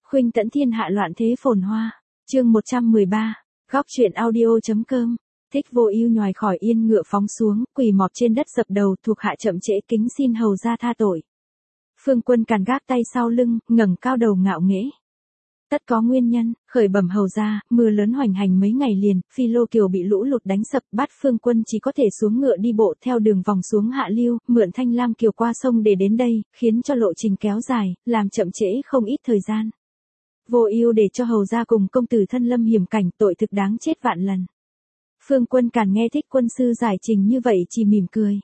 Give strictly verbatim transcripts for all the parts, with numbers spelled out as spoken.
Khuynh tẫn thiên hạ loạn thế phồn hoa. Chương một trăm mười ba. Góc truyện audio.com. Thích Vô Ưu nhòi khỏi yên ngựa phóng xuống, quỳ mọp trên đất dập đầu, thuộc hạ chậm trễ kính xin hầu gia tha tội. Phương Quân càn gác tay sau lưng, ngẩng cao đầu ngạo nghễ. Tất có nguyên nhân, khởi bẩm hầu gia, mưa lớn hoành hành mấy ngày liền, Phi Lô Kiều bị lũ lụt đánh sập, Bát Phương Quân chỉ có thể xuống ngựa đi bộ theo đường vòng xuống hạ lưu, mượn Thanh Lam Kiều qua sông để đến đây, khiến cho lộ trình kéo dài, làm chậm trễ không ít thời gian. Vô Ưu để cho hầu gia cùng công tử thân lâm hiểm cảnh, tội thực đáng chết vạn lần. Phương Quân càn nghe Thích quân sư giải trình như vậy chỉ mỉm cười.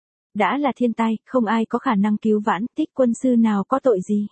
Đã là thiên tai, không ai có khả năng cứu vãn, Thích quân sư nào có tội gì.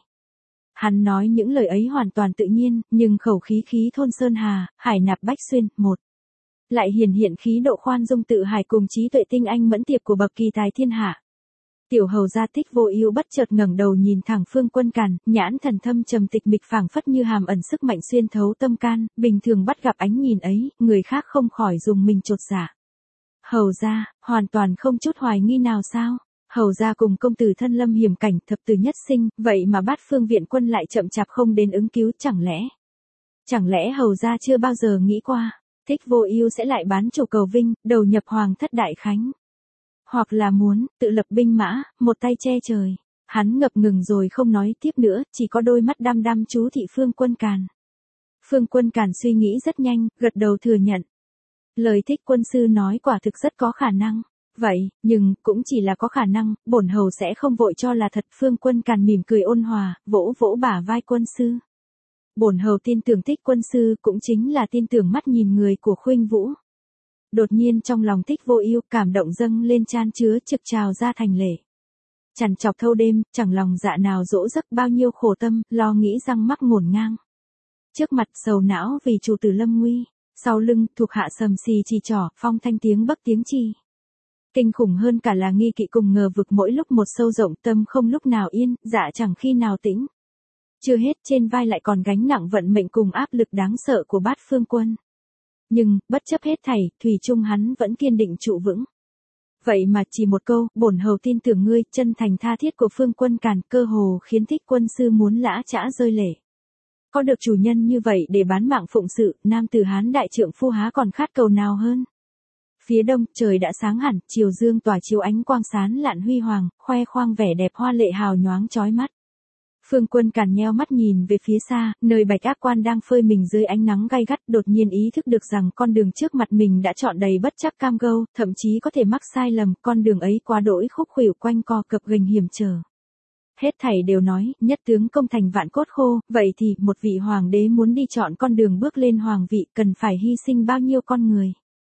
Hắn nói những lời ấy hoàn toàn tự nhiên, nhưng khẩu khí khí thôn sơn hà, hải nạp bách xuyên, một. Lại hiển hiện khí độ khoan dung tự hải cùng trí tuệ tinh anh mẫn tiệp của bậc kỳ tài thiên hạ. Tiểu hầu gia Thích Vô Ưu bất chợt ngẩng đầu nhìn thẳng Phương Quân càn, nhãn thần thâm trầm tịch mịch phảng phất như hàm ẩn sức mạnh xuyên thấu tâm can, bình thường bắt gặp ánh nhìn ấy, người khác không khỏi dùng mình chột dạ. Hầu gia, hoàn toàn không chút hoài nghi nào sao? Hầu gia cùng công tử thân lâm hiểm cảnh thập tử nhất sinh, vậy mà Bát Phương viện quân lại chậm chạp không đến ứng cứu, chẳng lẽ? Chẳng lẽ hầu gia chưa bao giờ nghĩ qua, Thích Vô Ưu sẽ lại bán chủ cầu vinh, đầu nhập hoàng thất đại khánh? Hoặc là muốn, tự lập binh mã, một tay che trời. Hắn ngập ngừng rồi không nói tiếp nữa, chỉ có đôi mắt đăm đăm chú thị Phương Quân càn. Phương Quân càn suy nghĩ rất nhanh, gật đầu thừa nhận. Lời Thích quân sư nói quả thực rất có khả năng. Vậy, nhưng, cũng chỉ là có khả năng, bổn hầu sẽ không vội cho là thật. Phương Quân càn mỉm cười ôn hòa, vỗ vỗ bả vai quân sư. Bổn hầu tin tưởng Thích quân sư cũng chính là tin tưởng mắt nhìn người của Khuynh Vũ. Đột nhiên trong lòng Thích Vô Ưu cảm động dâng lên chan chứa trực trào ra thành lệ. Chằn chọc thâu đêm, chẳng lòng dạ nào dỗ giấc bao nhiêu khổ tâm, lo nghĩ răng mắc ngổn ngang. Trước mặt sầu não vì chủ tử lâm nguy, sau lưng thuộc hạ sầm xì chỉ trỏ, phong thanh tiếng bấc tiếng chi. Kinh khủng hơn cả là nghi kỵ cùng ngờ vực mỗi lúc một sâu rộng, tâm không lúc nào yên, dạ chẳng khi nào tĩnh. Chưa hết trên vai lại còn gánh nặng vận mệnh cùng áp lực đáng sợ của Bát Phương Quân. Nhưng, bất chấp hết thảy, thủy chung hắn vẫn kiên định trụ vững. Vậy mà chỉ một câu, bổn hầu tin tưởng ngươi, chân thành tha thiết của Phương Quân càn, cơ hồ khiến Thích quân sư muốn lã chã rơi lệ. Có được chủ nhân như vậy để bán mạng phụng sự, nam tử Hán đại trượng phu há còn khát cầu nào hơn. Phía đông, trời đã sáng hẳn, chiều dương tỏa chiếu ánh quang sáng lạn huy hoàng, khoe khoang vẻ đẹp hoa lệ hào nhoáng chói mắt. Phương Quân càn nheo mắt nhìn về phía xa, nơi Bạch Ác Quan đang phơi mình dưới ánh nắng gay gắt, đột nhiên ý thức được rằng con đường trước mặt mình đã chọn đầy bất trắc cam go, thậm chí có thể mắc sai lầm, con đường ấy quá đỗi khúc khuỷu quanh co gập ghềnh hiểm trở. Hết thảy đều nói, nhất tướng công thành vạn cốt khô, vậy thì, một vị hoàng đế muốn đi chọn con đường bước lên hoàng vị, cần phải hy sinh bao nhiêu con người.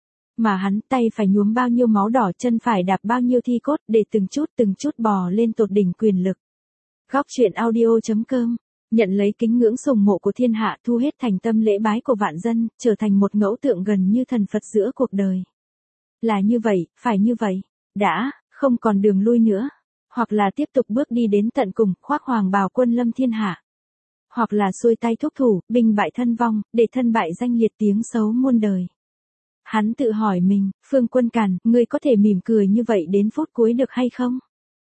Mà hắn tay phải nhuốm bao nhiêu máu đỏ, chân phải đạp bao nhiêu thi cốt, để từng chút từng chút bò lên tột đỉnh quyền lực. Góc truyện audio.com. Nhận lấy kính ngưỡng sùng mộ của thiên hạ, thu hết thành tâm lễ bái của vạn dân, trở thành một ngẫu tượng gần như thần Phật giữa cuộc đời. Là như vậy, phải như vậy. Đã, không còn đường lui nữa. Hoặc là tiếp tục bước đi đến tận cùng, khoác hoàng bào quân lâm thiên hạ. Hoặc là xuôi tay thúc thủ, binh bại thân vong, để thân bại danh liệt tiếng xấu muôn đời. Hắn tự hỏi mình, Phương Quân càn, ngươi có thể mỉm cười như vậy đến phút cuối được hay không?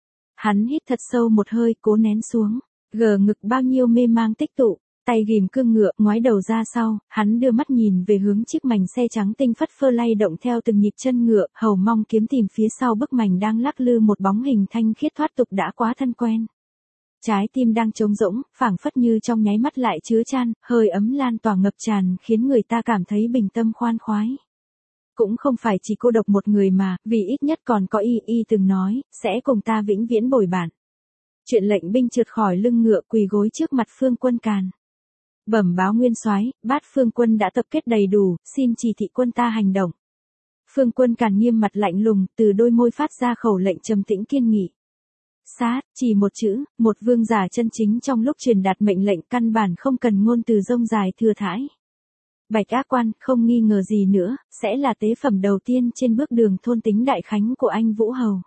Hắn hít thật sâu một hơi, cố nén xuống, gờ ngực bao nhiêu mê mang tích tụ, tay ghìm cương ngựa, ngoái đầu ra sau, hắn đưa mắt nhìn về hướng chiếc mành xe trắng tinh phất phơ lay động theo từng nhịp chân ngựa, hầu mong kiếm tìm phía sau bức mành đang lắc lư một bóng hình thanh khiết thoát tục đã quá thân quen. Trái tim đang trống rỗng, phảng phất như trong nháy mắt lại chứa chan, hơi ấm lan tỏa ngập tràn khiến người ta cảm thấy bình tâm khoan khoái. Cũng không phải chỉ cô độc một người mà, vì ít nhất còn có y y từng nói, sẽ cùng ta vĩnh viễn bồi bạn. Chuyện lệnh binh trượt khỏi lưng ngựa quỳ gối trước mặt Phương Quân càn. Bẩm báo nguyên soái, Bát Phương Quân đã tập kết đầy đủ, xin chỉ thị quân ta hành động. Phương Quân càn nghiêm mặt lạnh lùng, từ đôi môi phát ra khẩu lệnh trầm tĩnh kiên nghị. Sát, chỉ một chữ, một vương giả chân chính trong lúc truyền đạt mệnh lệnh căn bản không cần ngôn từ rông dài thừa thãi. Bạch Ác Quan, không nghi ngờ gì nữa, sẽ là tế phẩm đầu tiên trên bước đường thôn tính đại khánh của anh Vũ Hầu.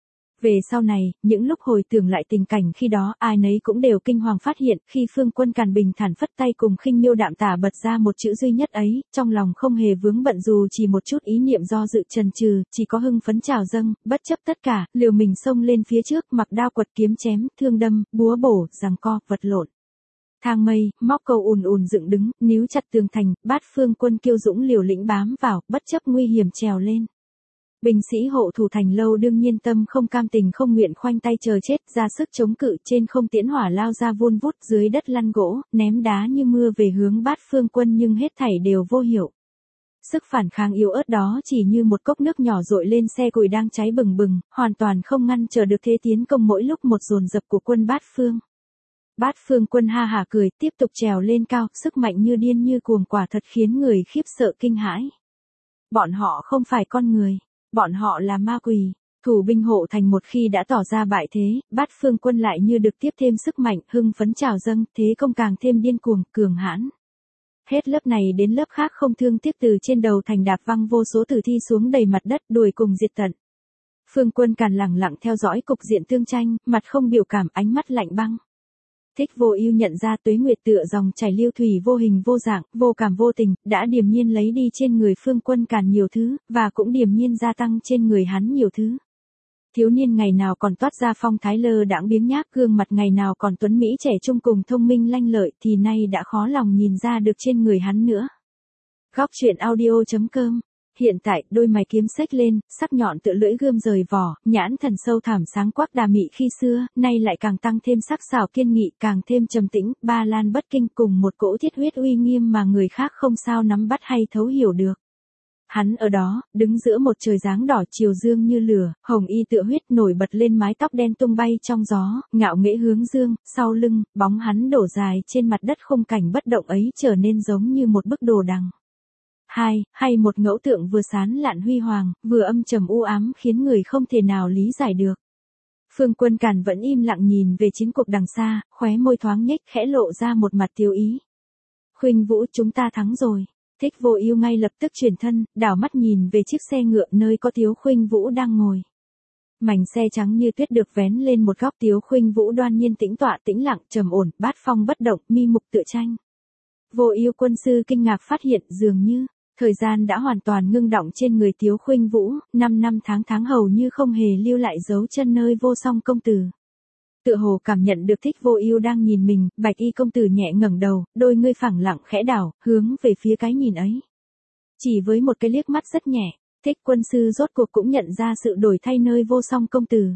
Về sau này, những lúc hồi tưởng lại tình cảnh khi đó, ai nấy cũng đều kinh hoàng phát hiện, khi Phương Quân càn bình thản phất tay cùng khinh miêu đạm tả bật ra một chữ duy nhất ấy, trong lòng không hề vướng bận dù chỉ một chút ý niệm do dự trần trừ, chỉ có hưng phấn trào dâng, bất chấp tất cả, liều mình xông lên phía trước, mặc đao quật kiếm chém, thương đâm, búa bổ, giằng co, vật lộn. Thang mây, móc câu ùn ùn dựng đứng, níu chặt tường thành, Bát Phương quân kiêu dũng liều lĩnh bám vào, bất chấp nguy hiểm trèo lên. Binh sĩ hộ thủ thành lâu đương nhiên tâm không cam tình không nguyện khoanh tay chờ chết, ra sức chống cự, trên không tiễn hỏa lao ra vun vút, dưới đất lăn gỗ, ném đá như mưa về hướng Bát Phương quân nhưng hết thảy đều vô hiệu. Sức phản kháng yếu ớt đó chỉ như một cốc nước nhỏ dội lên xe củi đang cháy bừng bừng, hoàn toàn không ngăn trở được thế tiến công mỗi lúc một dồn dập của quân Bát Phương. Bát Phương quân ha hả cười, tiếp tục trèo lên cao, sức mạnh như điên như cuồng quả thật khiến người khiếp sợ kinh hãi. Bọn họ không phải con người, bọn họ là ma quỷ. Thủ binh hộ thành một khi đã tỏ ra bại thế, Bát Phương quân lại như được tiếp thêm sức mạnh, hưng phấn trào dâng, thế công càng thêm điên cuồng, cường hãn. Hết lớp này đến lớp khác không thương tiếc từ trên đầu thành đạp văng vô số tử thi xuống đầy mặt đất, đuổi cùng diệt tận. Phương quân Càn lẳng lặng theo dõi cục diện tương tranh, mặt không biểu cảm, ánh mắt lạnh băng. Thích Vô Ưu nhận ra Tuế Nguyệt tựa dòng chảy lưu thủy vô hình vô dạng, vô cảm vô tình, đã điềm nhiên lấy đi trên người Phương quân Càn nhiều thứ, và cũng điềm nhiên gia tăng trên người hắn nhiều thứ. Thiếu niên ngày nào còn toát ra phong thái lơ đãng biếng nhác, gương mặt ngày nào còn tuấn mỹ trẻ trung cùng thông minh lanh lợi, thì nay đã khó lòng nhìn ra được trên người hắn nữa. Góc truyện audio chấm com. Hiện tại, đôi mày kiếm xếch lên, sắc nhọn tựa lưỡi gươm rời vỏ, nhãn thần sâu thẳm sáng quắc đà mị khi xưa, nay lại càng tăng thêm sắc sảo kiên nghị, càng thêm trầm tĩnh, ba lan bất kinh, cùng một cỗ thiết huyết uy nghiêm mà người khác không sao nắm bắt hay thấu hiểu được. Hắn ở đó, đứng giữa một trời dáng đỏ chiều dương như lửa, hồng y tựa huyết nổi bật lên, mái tóc đen tung bay trong gió, ngạo nghễ hướng dương, sau lưng, bóng hắn đổ dài trên mặt đất, khung cảnh bất động ấy trở nên giống như một bức đồ đằng. Hai, hay một ngẫu tượng vừa sán lạn huy hoàng, vừa âm trầm u ám, khiến người không thể nào lý giải được. Phương quân Càn vẫn im lặng nhìn về chiến cuộc đằng xa, khóe môi thoáng nhếch khẽ lộ ra một mặt tiêu ý. Khuynh Vũ, chúng ta thắng rồi. Thích Vô Ưu ngay lập tức chuyển thân, đảo mắt nhìn về chiếc xe ngựa nơi có Tiếu Khuynh Vũ đang ngồi. Mảnh xe trắng như tuyết được vén lên một góc, Tiếu Khuynh Vũ đoan nhiên tĩnh tọa tĩnh lặng trầm ổn, bát phong bất động, mi mục tựa tranh. Vô Ưu quân sư kinh ngạc phát hiện dường như thời gian đã hoàn toàn ngưng đọng trên người Tiếu Khuynh Vũ, năm năm tháng tháng hầu như không hề lưu lại dấu chân nơi Vô Song công tử. Tựa hồ cảm nhận được Thích Vô Ưu đang nhìn mình, Bạch Y công tử nhẹ ngẩng đầu, đôi ngươi phẳng lặng khẽ đảo, hướng về phía cái nhìn ấy. Chỉ với một cái liếc mắt rất nhẹ, Thích quân sư rốt cuộc cũng nhận ra sự đổi thay nơi Vô Song công tử.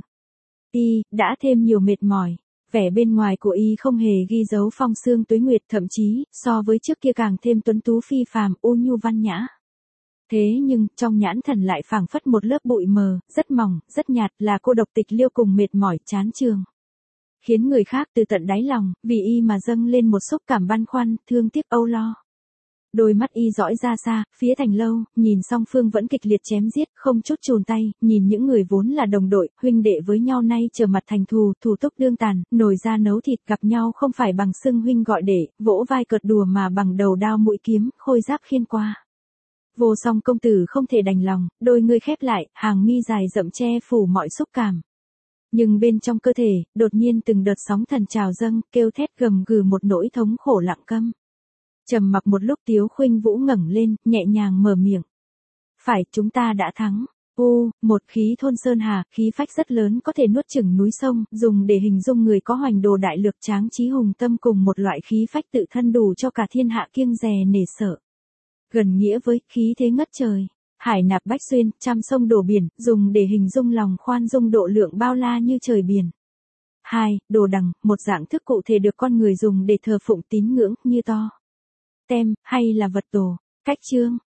Y đã thêm nhiều mệt mỏi, vẻ bên ngoài của y không hề ghi dấu phong sương tuế nguyệt, thậm chí so với trước kia càng thêm tuấn tú phi phàm, u nhu văn nhã. Thế nhưng, trong nhãn thần lại phảng phất một lớp bụi mờ, rất mỏng, rất nhạt, là cô độc tịch liêu cùng mệt mỏi chán chường. Khiến người khác từ tận đáy lòng, vì y mà dâng lên một xúc cảm băn khoăn, thương tiếc, âu lo. Đôi mắt y dõi ra xa, phía thành lâu, nhìn song phương vẫn kịch liệt chém giết, không chút chùn tay, nhìn những người vốn là đồng đội, huynh đệ với nhau nay trở mặt thành thù, thù túc đương tàn, nồi ra nấu thịt, gặp nhau không phải bằng xưng huynh gọi đệ, vỗ vai cợt đùa mà bằng đầu đao mũi kiếm, khôi giáp khiên qua. Vô Song công tử không thể đành lòng, đôi ngươi khép lại, hàng mi dài rậm che phủ mọi xúc cảm. Nhưng bên trong cơ thể, đột nhiên từng đợt sóng thần trào dâng, kêu thét gầm gừ một nỗi thống khổ lặng câm. Trầm mặc một lúc, Tiếu Khuynh Vũ ngẩng lên, nhẹ nhàng mở miệng. Phải, chúng ta đã thắng. U, một khí thôn sơn hà, khí phách rất lớn, có thể nuốt chửng núi sông, dùng để hình dung người có hoành đồ đại lược, tráng trí hùng tâm, cùng một loại khí phách tự thân đủ cho cả thiên hạ kiêng dè nể sợ. Gần nghĩa với khí thế ngất trời. Hải nạp bách xuyên, trăm sông đổ biển, dùng để hình dung lòng khoan dung độ lượng bao la như trời biển. Hai, đồ đằng, một dạng thức cụ thể được con người dùng để thờ phụng tín ngưỡng, như to, tem, hay là vật tổ. Cách chương,